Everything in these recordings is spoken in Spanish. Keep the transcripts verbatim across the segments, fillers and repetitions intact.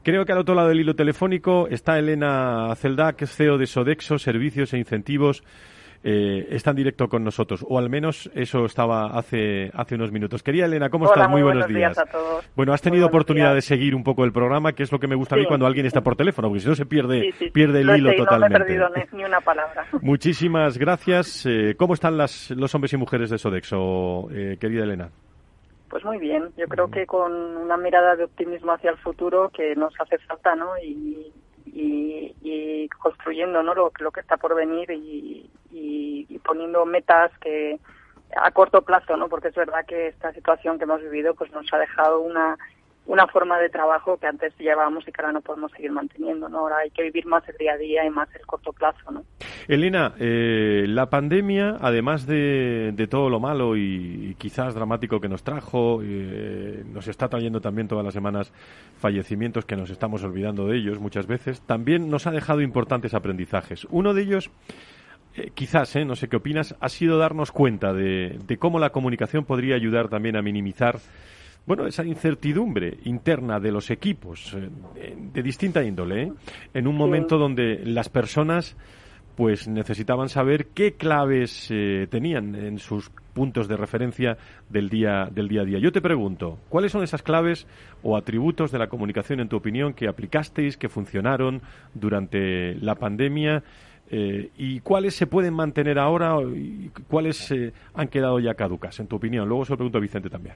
Creo que al otro lado del hilo telefónico está Elena Celdá, que es C E O de Sodexo, Servicios e Incentivos. Eh, está en directo con nosotros, o al menos eso estaba hace hace unos minutos. Querida Elena, ¿cómo Hola, estás? Muy, muy buenos, buenos días. días a todos. Bueno, has tenido Muy buenos oportunidad días. de seguir un poco el programa, que es lo que me gusta a mí Sí. cuando alguien está por teléfono, porque si no se pierde, Sí, sí, pierde el lo he hilo seguido, totalmente. No me he perdido ni, ni una palabra. Muchísimas gracias. Eh, ¿Cómo están las, los hombres y mujeres de Sodexo, eh, querida Elena? Pues muy bien, yo creo que con una mirada de optimismo hacia el futuro que nos hace falta, ¿no? Y, y, y construyendo, ¿no? Lo, lo que está por venir y, y, y poniendo metas que a corto plazo, ¿no? Porque es verdad que esta situación que hemos vivido pues nos ha dejado una una forma de trabajo que antes llevábamos y que ahora no podemos seguir manteniendo, ¿no? Ahora hay que vivir más el día a día y más el corto plazo, ¿no? Elena, eh, la pandemia, además de, de todo lo malo y, y quizás dramático que nos trajo, eh, nos está trayendo también todas las semanas fallecimientos que nos estamos olvidando de ellos muchas veces, también nos ha dejado importantes aprendizajes. Uno de ellos, eh, quizás, eh, no sé qué opinas, ha sido darnos cuenta de, de cómo la comunicación podría ayudar también a minimizar bueno, esa incertidumbre interna de los equipos, eh, de distinta índole, ¿eh? En un momento sí. donde las personas pues necesitaban saber qué claves eh, tenían en sus puntos de referencia del día del día a día. Yo te pregunto, ¿cuáles son esas claves o atributos de la comunicación, en tu opinión, que aplicasteis, que funcionaron durante la pandemia? Eh, ¿Y cuáles se pueden mantener ahora y cuáles eh, han quedado ya caducas, en tu opinión? Luego se lo pregunto a Vicente también.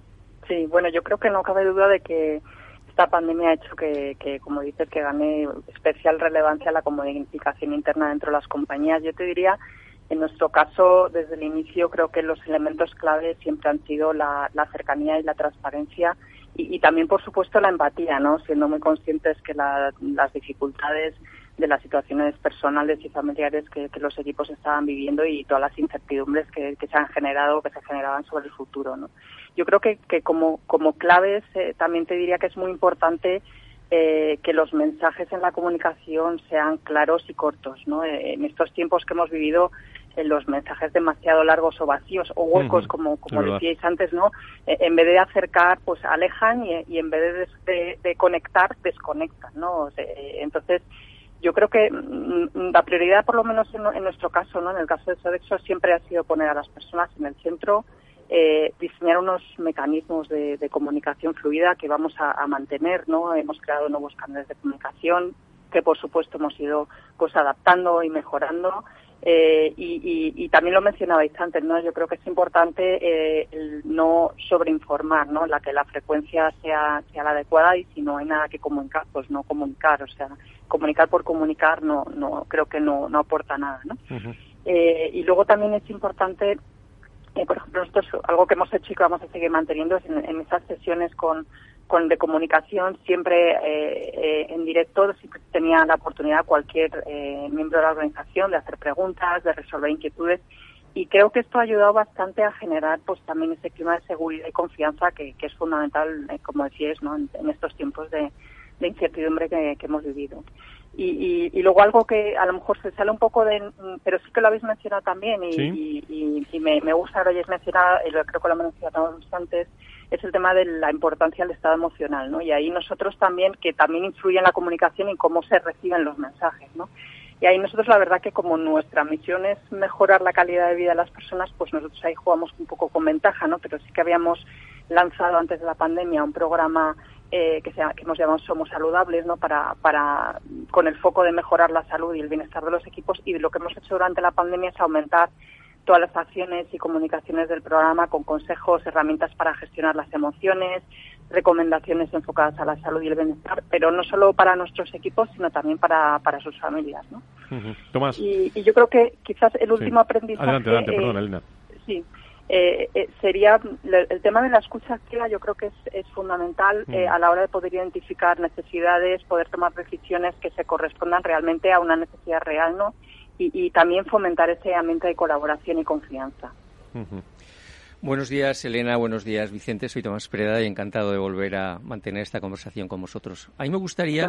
Sí, bueno, yo creo que no cabe duda de que esta pandemia ha hecho que, que, como dices, que gane especial relevancia la comunicación interna dentro de las compañías. Yo te diría, en nuestro caso, desde el inicio, creo que los elementos clave siempre han sido la, la cercanía y la transparencia y, y también, por supuesto, la empatía, ¿no? Siendo muy conscientes que la, las dificultades de las situaciones personales y familiares que, que los equipos estaban viviendo y todas las incertidumbres que, que se han generado, que se generaban sobre el futuro, ¿no? Yo creo que, que como, como claves eh, también te diría que es muy importante eh, que los mensajes en la comunicación sean claros y cortos, ¿no? Eh, en estos tiempos que hemos vivido, eh, los mensajes demasiado largos o vacíos o huecos, uh-huh. como, como decíais antes, ¿no? Eh, en vez de acercar, pues alejan y, y en vez de, de, de conectar, desconectan, ¿no? O sea, eh, entonces, yo creo que mm, la prioridad, por lo menos en, en nuestro caso, ¿no? En el caso de Sodexo, siempre ha sido poner a las personas en el centro, eh, diseñar unos mecanismos de, de comunicación fluida que vamos a, a mantener, ¿no? Hemos creado nuevos canales de comunicación que, por supuesto, hemos ido pues adaptando y mejorando. Eh, y, y, y también lo mencionabais antes, ¿no? Yo creo que es importante eh, el no sobreinformar, ¿no? La que la frecuencia sea, sea la adecuada y si no hay nada que comunicar, pues no comunicar. O sea, comunicar por comunicar no, no creo que no, no aporta nada, ¿no? Uh-huh. Eh, y luego también es importante, eh, por ejemplo, nosotros algo que hemos hecho y que vamos a seguir manteniendo es en, en esas sesiones con con de comunicación siempre eh, eh, en directo, siempre tenía la oportunidad cualquier eh, miembro de la organización de hacer preguntas, de resolver inquietudes y creo que esto ha ayudado bastante a generar pues también ese clima de seguridad y confianza que, que es fundamental, eh, como decíais, ¿no? en, en estos tiempos de, de incertidumbre que, que hemos vivido. Y, y, y luego algo que a lo mejor se sale un poco de, pero sí que lo habéis mencionado también y, ¿sí? y, y, y me, me gusta que lo hayáis mencionado, y lo, creo que lo mencionamos antes, es el tema de la importancia del estado emocional, ¿no? Y ahí nosotros también, que también influye en la comunicación y cómo se reciben los mensajes, ¿no? Y ahí nosotros la verdad que como nuestra misión es mejorar la calidad de vida de las personas, pues nosotros ahí jugamos un poco con ventaja, ¿no? Pero sí que habíamos lanzado antes de la pandemia un programa eh, que, se, que hemos llamado Somos Saludables, ¿no? Para, para, con el foco de mejorar la salud y el bienestar de los equipos, y lo que hemos hecho durante la pandemia es aumentar todas las acciones y comunicaciones del programa con consejos, herramientas para gestionar las emociones, recomendaciones enfocadas a la salud y el bienestar, pero no solo para nuestros equipos, sino también para, para sus familias, ¿no? Uh-huh. Tomás. Y, y yo creo que quizás el último sí. aprendizaje... Adelante, adelante, perdón, eh, Elena. Sí, eh, eh, sería el tema de la escucha activa. Yo creo que es, es fundamental uh-huh. eh, a la hora de poder identificar necesidades, poder tomar decisiones que se correspondan realmente a una necesidad real, ¿no? Y, y también fomentar ese ambiente de colaboración y confianza. Uh-huh. Buenos días, Elena. Buenos días, Vicente. Soy Tomás Pereda y encantado de volver a mantener esta conversación con vosotros. A mí me gustaría,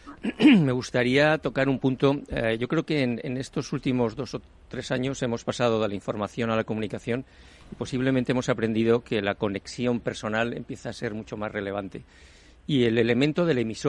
me gustaría tocar un punto. Eh, yo creo que en, en estos últimos dos o tres años hemos pasado de la información a la comunicación y posiblemente hemos aprendido que la conexión personal empieza a ser mucho más relevante. Y el elemento del emisor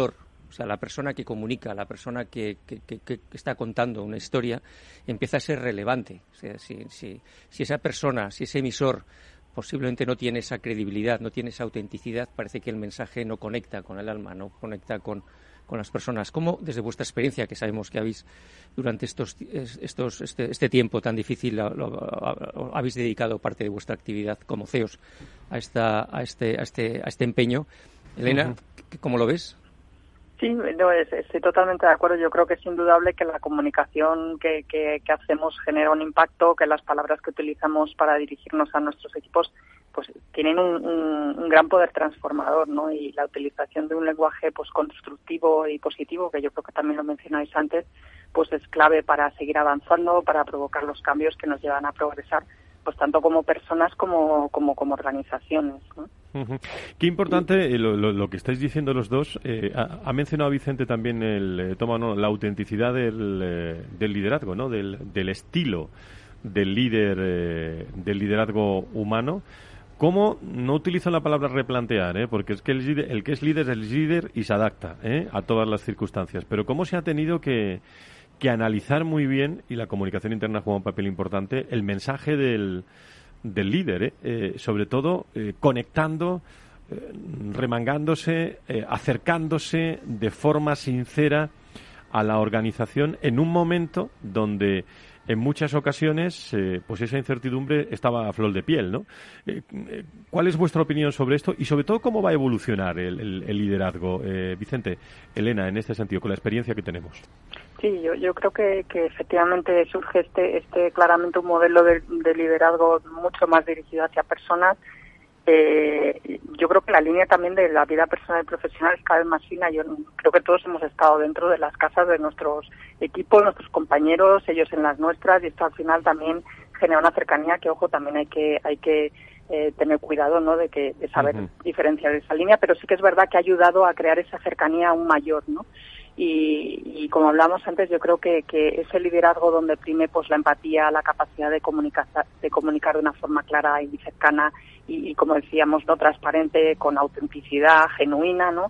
O sea, la persona que comunica, la persona que, que, que, que está contando una historia, empieza a ser relevante. O sea, si, si, si esa persona, si ese emisor posiblemente no tiene esa credibilidad, no tiene esa autenticidad, parece que el mensaje no conecta con el alma, no conecta con, con las personas. ¿Cómo, desde vuestra experiencia, que sabemos que habéis, durante estos, estos, este, este tiempo tan difícil, lo, lo, lo, habéis dedicado parte de vuestra actividad como C E Os a, esta, a, este, a, este, a este empeño? Elena, uh-huh. ¿Cómo lo ves? Sí, no, estoy totalmente de acuerdo. Yo creo que es indudable que la comunicación que, que, que hacemos genera un impacto, que las palabras que utilizamos para dirigirnos a nuestros equipos pues tienen un, un, un gran poder transformador, ¿no? Y la utilización de un lenguaje pues constructivo y positivo, que yo creo que también lo mencionáis antes, pues es clave para seguir avanzando, para provocar los cambios que nos llevan a progresar, pues tanto como personas como como, como organizaciones, ¿no? Uh-huh. Qué importante eh, lo, lo, lo que estáis diciendo los dos. Eh, ha, ha mencionado Vicente también el eh, toma, no, la autenticidad del, eh, del liderazgo, ¿no? Del, del estilo del líder, eh, del liderazgo humano. ¿Cómo no utilizo la palabra replantear? ¿eh? Porque es que el, el que es líder es líder y se adapta ¿eh? a todas las circunstancias. Pero cómo se ha tenido que que analizar muy bien, y la comunicación interna juega un papel importante, el mensaje del, del líder, ¿eh? Eh, sobre todo eh, conectando, eh, remangándose, eh, acercándose de forma sincera a la organización en un momento donde en muchas ocasiones eh, pues esa incertidumbre estaba a flor de piel, ¿no? Eh, ¿Cuál es vuestra opinión sobre esto y sobre todo cómo va a evolucionar el, el, el liderazgo? Eh, Vicente, Elena, en este sentido, con la experiencia que tenemos. Sí, yo, yo creo que, que efectivamente surge este, este claramente un modelo de, de liderazgo mucho más dirigido hacia personas. Eh, yo creo que la línea también de la vida personal y profesional es cada vez más fina. Yo creo que todos hemos estado dentro de las casas de nuestros equipos, nuestros compañeros, ellos en las nuestras, y esto al final también genera una cercanía que, ojo, también hay que hay que eh, tener cuidado, ¿no? De que de saber uh-huh. diferenciar esa línea, pero sí que es verdad que ha ayudado a crear esa cercanía aún mayor, ¿no? Y, y como hablamos antes, yo creo que, que ese liderazgo donde prime pues la empatía, la capacidad de comunicar, de comunicar de una forma clara y cercana y, y como decíamos, no transparente, con autenticidad, genuina, ¿no?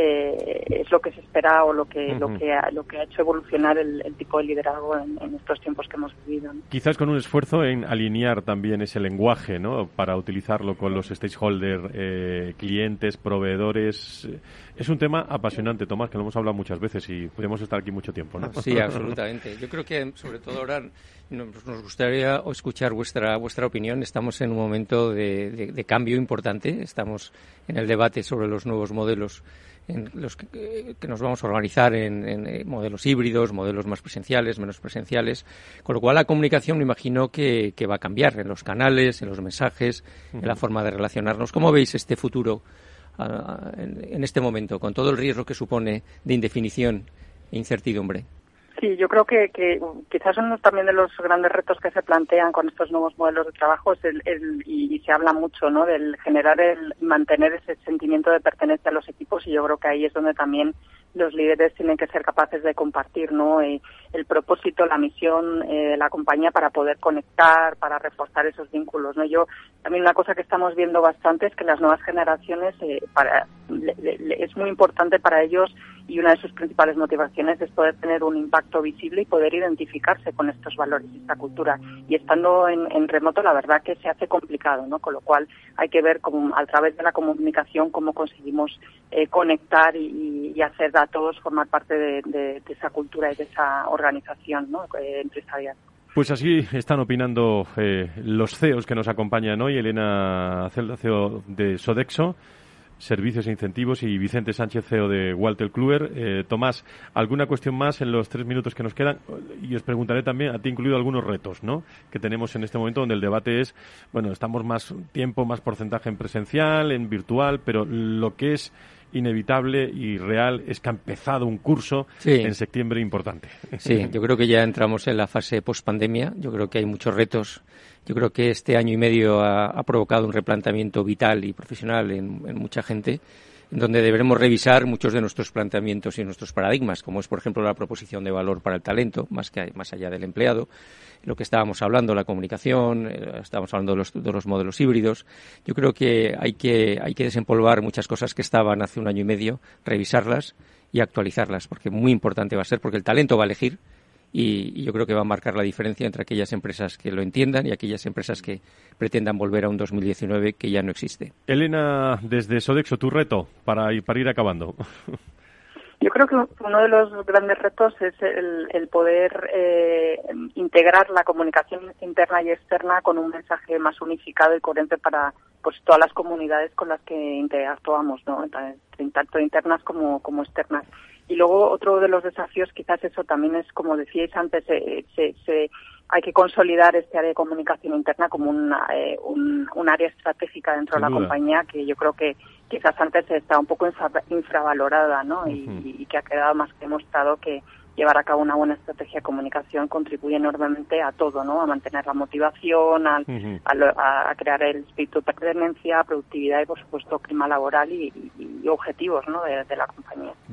Eh, es lo que se espera o lo que uh-huh. lo que ha, lo que ha hecho evolucionar el, el tipo de liderazgo en, en estos tiempos que hemos vivido, ¿no? Quizás con un esfuerzo en alinear también ese lenguaje, ¿no? Para utilizarlo con los stakeholders, eh, clientes, proveedores. Es un tema apasionante, Tomás, que lo hemos hablado muchas veces y podemos estar aquí mucho tiempo, ¿no? Sí, absolutamente. Yo creo que sobre todo ahora nos, nos gustaría escuchar vuestra vuestra opinión. Estamos en un momento de, de, de cambio importante. Estamos en el debate sobre los nuevos modelos en los que, que nos vamos a organizar en, en modelos híbridos, modelos más presenciales, menos presenciales, con lo cual la comunicación me imagino que, que va a cambiar en los canales, en los mensajes, uh-huh. en la forma de relacionarnos. ¿Cómo veis este futuro uh, en, en este momento, con todo el riesgo que supone de indefinición e incertidumbre? Sí, yo creo que, que quizás uno también de los grandes retos que se plantean con estos nuevos modelos de trabajo es el, el y, y se habla mucho, ¿no? Del generar el mantener ese sentimiento de pertenencia a los equipos, y yo creo que ahí es donde también los líderes tienen que ser capaces de compartir, ¿no? Eh, el propósito, la misión eh, de la compañía para poder conectar, para reforzar esos vínculos, ¿no? Yo también una cosa que estamos viendo bastante es que las nuevas generaciones eh, para le, le, es muy importante para ellos, y una de sus principales motivaciones es poder tener un impacto visible y poder identificarse con estos valores y esta cultura. Y estando en, en remoto, la verdad que se hace complicado, ¿no? Con lo cual hay que ver cómo, a través de la comunicación, cómo conseguimos eh, conectar y, y hacer a todos formar parte de, de, de esa cultura y de esa organización, ¿no? eh, empresarial. Pues así están opinando eh, los C E Os que nos acompañan hoy, Elena Celda, C E O de Sodexo, Servicios e Incentivos, y Vicente Sánchez, C E O de Walter Kluwer. Eh, Tomás, ¿alguna cuestión más en los tres minutos que nos quedan? Y os preguntaré también, a ti incluido, algunos retos, ¿no?, que tenemos en este momento, donde el debate es, bueno, estamos más tiempo, más porcentaje en presencial, en virtual, pero lo que es inevitable y real es que ha empezado un curso sí. en septiembre importante. Sí, yo creo que ya entramos en la fase post-pandemia. Yo creo que hay muchos retos. Yo creo que este año y medio ha, ha provocado un replanteamiento vital y profesional en, en mucha gente. donde deberemos revisar muchos de nuestros planteamientos y nuestros paradigmas, como es, por ejemplo, la proposición de valor para el talento, más que más allá del empleado, lo que estábamos hablando, la comunicación, eh, estábamos hablando de los, de los modelos híbridos. Yo creo que hay que hay que desempolvar muchas cosas que estaban hace un año y medio, revisarlas y actualizarlas, porque muy importante va a ser, porque el talento va a elegir. Y, y yo creo que va a marcar la diferencia entre aquellas empresas que lo entiendan y aquellas empresas que pretendan volver a un dos mil diecinueve que ya no existe. Elena, desde Sodexo, tu reto para, para ir acabando. Yo creo que uno de los grandes retos es el, el poder eh, integrar la comunicación interna y externa con un mensaje más unificado y coherente para pues todas las comunidades con las que interactuamos, ¿no? Tanto internas como, como externas. Y luego otro de los desafíos quizás eso también es, como decíais antes, eh, se, se, hay que consolidar este área de comunicación interna como una, eh, un, un área estratégica dentro Sin de la duda. compañía, que yo creo que quizás antes está un poco infra, infravalorada, ¿no? Uh-huh. y, y que ha quedado más que demostrado que llevar a cabo una buena estrategia de comunicación contribuye enormemente a todo, ¿no? A mantener la motivación, a, uh-huh. a, a crear el espíritu de pertenencia, productividad y, por supuesto, clima laboral y, y, y objetivos, ¿no? de, de la compañía.